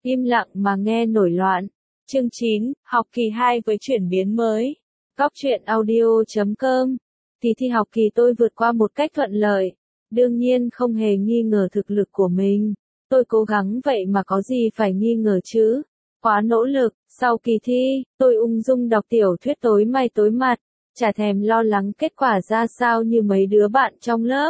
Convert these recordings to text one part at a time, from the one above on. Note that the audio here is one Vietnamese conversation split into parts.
Im lặng mà nghe nổi loạn. Chương 9, học kỳ 2 với chuyển biến mới. Góc truyện audio.com. Thi học kỳ tôi vượt qua một cách thuận lợi. Đương nhiên không hề nghi ngờ thực lực của mình. Tôi cố gắng vậy mà có gì phải nghi ngờ chứ. Quá nỗ lực, sau kỳ thi, tôi ung dung đọc tiểu thuyết tối mày tối mặt, chả thèm lo lắng kết quả ra sao như mấy đứa bạn trong lớp.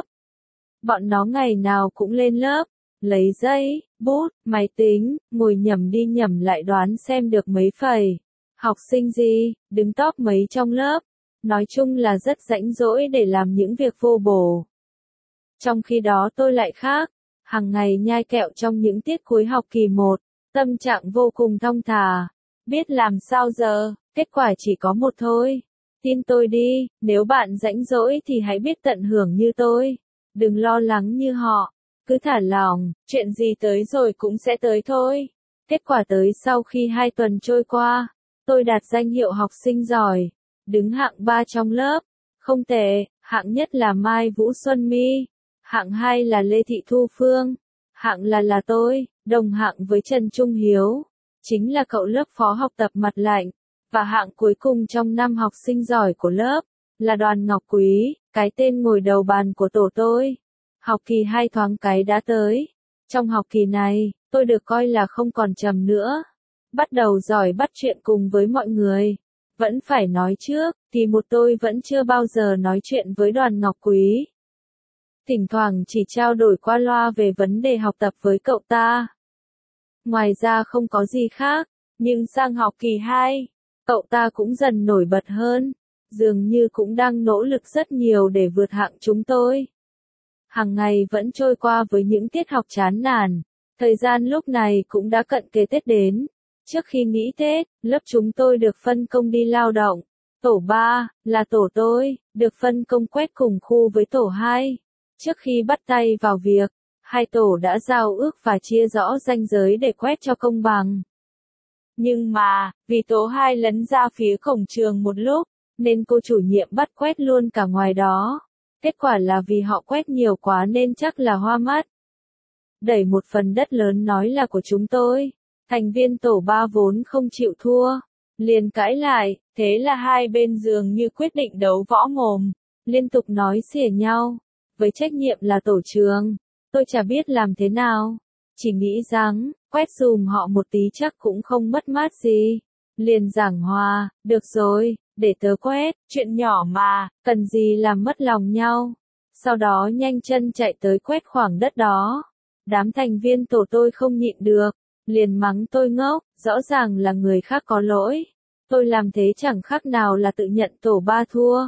Bọn nó ngày nào cũng lên lớp, lấy giấy, bút, máy tính, ngồi nhẩm đi nhẩm lại đoán xem được mấy phẩy. Học sinh gì, đứng top mấy trong lớp. Nói chung là rất rãnh rỗi để làm những việc vô bổ. Trong khi đó tôi lại khác, hàng ngày nhai kẹo trong những tiết cuối học kỳ 1, tâm trạng vô cùng thong thả. Biết làm sao giờ, kết quả chỉ có một thôi. Tin tôi đi, nếu bạn rãnh rỗi thì hãy biết tận hưởng như tôi. Đừng lo lắng như họ, cứ thả lỏng, chuyện gì tới rồi cũng sẽ tới thôi. Kết quả tới sau khi 2 tuần trôi qua, tôi đạt danh hiệu học sinh giỏi, đứng hạng 3 trong lớp. Không tệ, hạng nhất là Mai Vũ Xuân My, hạng 2 là Lê Thị Thu Phương, hạng là tôi, đồng hạng với Trần Trung Hiếu, chính là cậu lớp phó học tập mặt lạnh, và hạng cuối cùng trong năm học sinh giỏi của lớp, là Đoàn Ngọc Quý, cái tên ngồi đầu bàn của tổ tôi. Học kỳ 2 thoáng cái đã tới. Trong học kỳ này, tôi được coi là không còn trầm nữa. Bắt đầu giỏi bắt chuyện cùng với mọi người. Vẫn phải nói trước, kỳ một tôi vẫn chưa bao giờ nói chuyện với Đoàn Ngọc Quý. Thỉnh thoảng chỉ trao đổi qua loa về vấn đề học tập với cậu ta. Ngoài ra không có gì khác, nhưng sang học kỳ 2, cậu ta cũng dần nổi bật hơn. Dường như cũng đang nỗ lực rất nhiều để vượt hạng chúng tôi. Hàng ngày vẫn trôi qua với những tiết học chán nản. Thời gian lúc này cũng đã cận kề Tết đến. Trước khi nghỉ Tết, lớp chúng tôi được phân công đi lao động. Tổ 3, là tổ tôi, được phân công quét cùng khu với tổ 2. Trước khi bắt tay vào việc, hai tổ đã giao ước và chia rõ ranh giới để quét cho công bằng. Nhưng mà, vì tổ 2 lấn ra phía cổng trường một lúc, nên cô chủ nhiệm bắt quét luôn cả ngoài đó. Kết quả là vì họ quét nhiều quá nên chắc là hoa mắt. Đẩy một phần đất lớn nói là của chúng tôi. Thành viên tổ 3 vốn không chịu thua, liền cãi lại, thế là hai bên dường như quyết định đấu võ mồm, liên tục nói xỉa nhau. Với trách nhiệm là tổ trường, tôi chả biết làm thế nào, chỉ nghĩ rằng, quét dùm họ một tí chắc cũng không mất mát gì. Liền giảng hòa, được rồi, để tớ quét, chuyện nhỏ mà, cần gì làm mất lòng nhau. Sau đó nhanh chân chạy tới quét khoảng đất đó. Đám thành viên tổ tôi không nhịn được, liền mắng tôi ngốc, rõ ràng là người khác có lỗi. Tôi làm thế chẳng khác nào là tự nhận tổ 3 thua.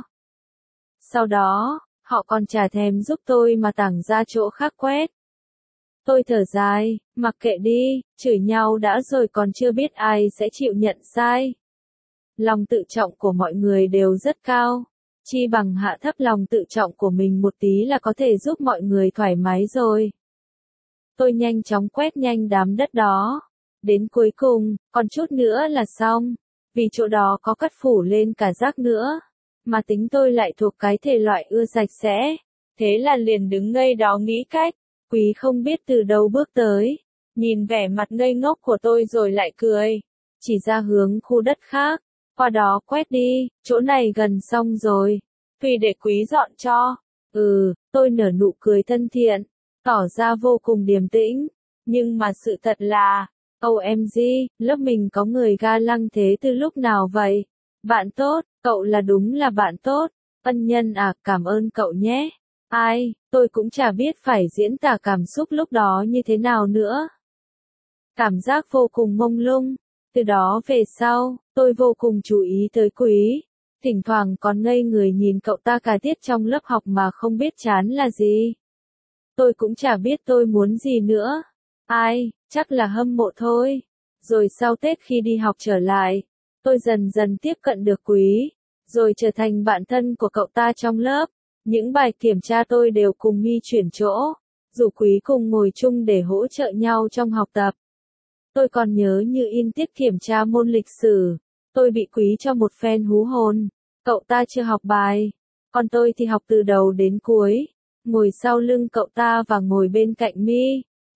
Sau đó, họ còn chả thèm giúp tôi mà tảng ra chỗ khác quét. Tôi thở dài, mặc kệ đi, chửi nhau đã rồi còn chưa biết ai sẽ chịu nhận sai. Lòng tự trọng của mọi người đều rất cao. Chi bằng hạ thấp lòng tự trọng của mình một tí là có thể giúp mọi người thoải mái rồi. Tôi nhanh chóng quét nhanh đám đất đó. Đến cuối cùng, còn chút nữa là xong. Vì chỗ đó có cắt phủ lên cả rác nữa. Mà tính tôi lại thuộc cái thể loại ưa sạch sẽ. Thế là liền đứng ngây đó nghĩ cách. Quý không biết từ đâu bước tới. Nhìn vẻ mặt ngây ngốc của tôi rồi lại cười. Chỉ ra hướng khu đất khác. Qua đó quét đi, chỗ này gần xong rồi. Vì để Quý dọn cho. Tôi nở nụ cười thân thiện. Tỏ ra vô cùng điềm tĩnh. Nhưng mà sự thật là, OMG, lớp mình có người ga lăng thế từ lúc nào vậy? Bạn tốt, cậu là đúng là bạn tốt. Ân nhân à, cảm ơn cậu nhé. Ai, tôi cũng chả biết phải diễn tả cảm xúc lúc đó như thế nào nữa. Cảm giác vô cùng mông lung. Từ đó về sau, tôi vô cùng chú ý tới Quý. Thỉnh thoảng còn ngây người nhìn cậu ta cả tiết trong lớp học mà không biết chán là gì. Tôi cũng chả biết tôi muốn gì nữa. Ai, chắc là hâm mộ thôi. Rồi sau Tết khi đi học trở lại, tôi dần dần tiếp cận được Quý, rồi trở thành bạn thân của cậu ta trong lớp. Những bài kiểm tra tôi đều cùng My chuyển chỗ, rủ Quý cùng ngồi chung để hỗ trợ nhau trong học tập. Tôi còn nhớ như in tiết kiểm tra môn lịch sử, tôi bị Quý cho một phen hú hồn. Cậu ta chưa học bài, còn tôi thì học từ đầu đến cuối. Ngồi sau lưng cậu ta và ngồi bên cạnh My.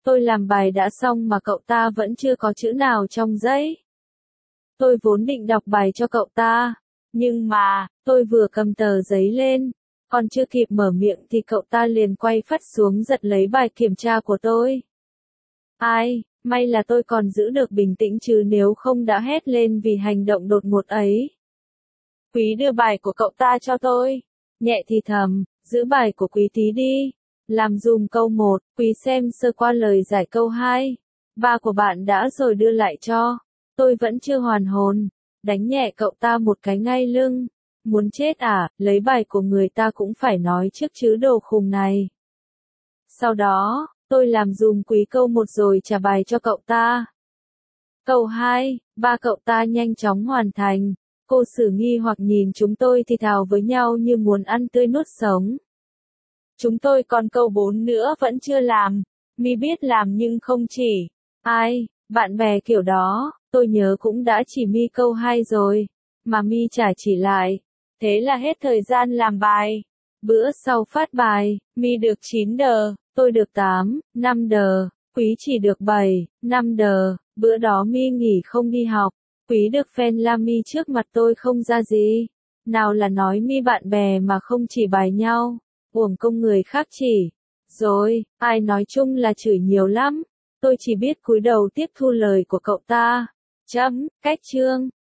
Tôi làm bài đã xong mà cậu ta vẫn chưa có chữ nào trong giấy. Tôi vốn định đọc bài cho cậu ta, nhưng mà, tôi vừa cầm tờ giấy lên, còn chưa kịp mở miệng thì cậu ta liền quay phắt xuống giật lấy bài kiểm tra của tôi. Ai, may là tôi còn giữ được bình tĩnh chứ nếu không đã hét lên vì hành động đột ngột ấy. Quý đưa bài của cậu ta cho tôi. Nhẹ thì thầm, giữ bài của Quý tí đi. Làm dùm câu 1, Quý xem sơ qua lời giải câu 2. Ba của bạn đã rồi đưa lại cho. Tôi vẫn chưa hoàn hồn. Đánh nhẹ cậu ta một cái ngay lưng. Muốn chết à, lấy bài của người ta cũng phải nói trước chứ đồ khùng này. Sau đó, tôi làm dùm Quý câu 1 rồi trả bài cho cậu ta. Câu 2, ba cậu ta nhanh chóng hoàn thành. Cô Sử nghi hoặc nhìn chúng tôi thì thào với nhau như muốn ăn tươi nuốt sống. Chúng tôi còn câu 4 nữa vẫn chưa làm. Mi biết làm nhưng không chỉ. Ai, bạn bè kiểu đó, tôi nhớ cũng đã chỉ Mi câu 2 rồi. Mà Mi chả chỉ lại. Thế là hết thời gian làm bài. Bữa sau phát bài, Mi được 9 đờ, tôi được 8, 5 đờ, Quý chỉ được 7, 5 đờ. Bữa đó Mi nghỉ không đi học. Quý được phen la Mi trước mặt tôi không ra gì. Nào là nói Mi bạn bè mà không chỉ bài nhau. Uổng công người khác chỉ. Rồi, ai nói chung là chửi nhiều lắm. Tôi chỉ biết cúi đầu tiếp thu lời của cậu ta. Chấm, cách chương.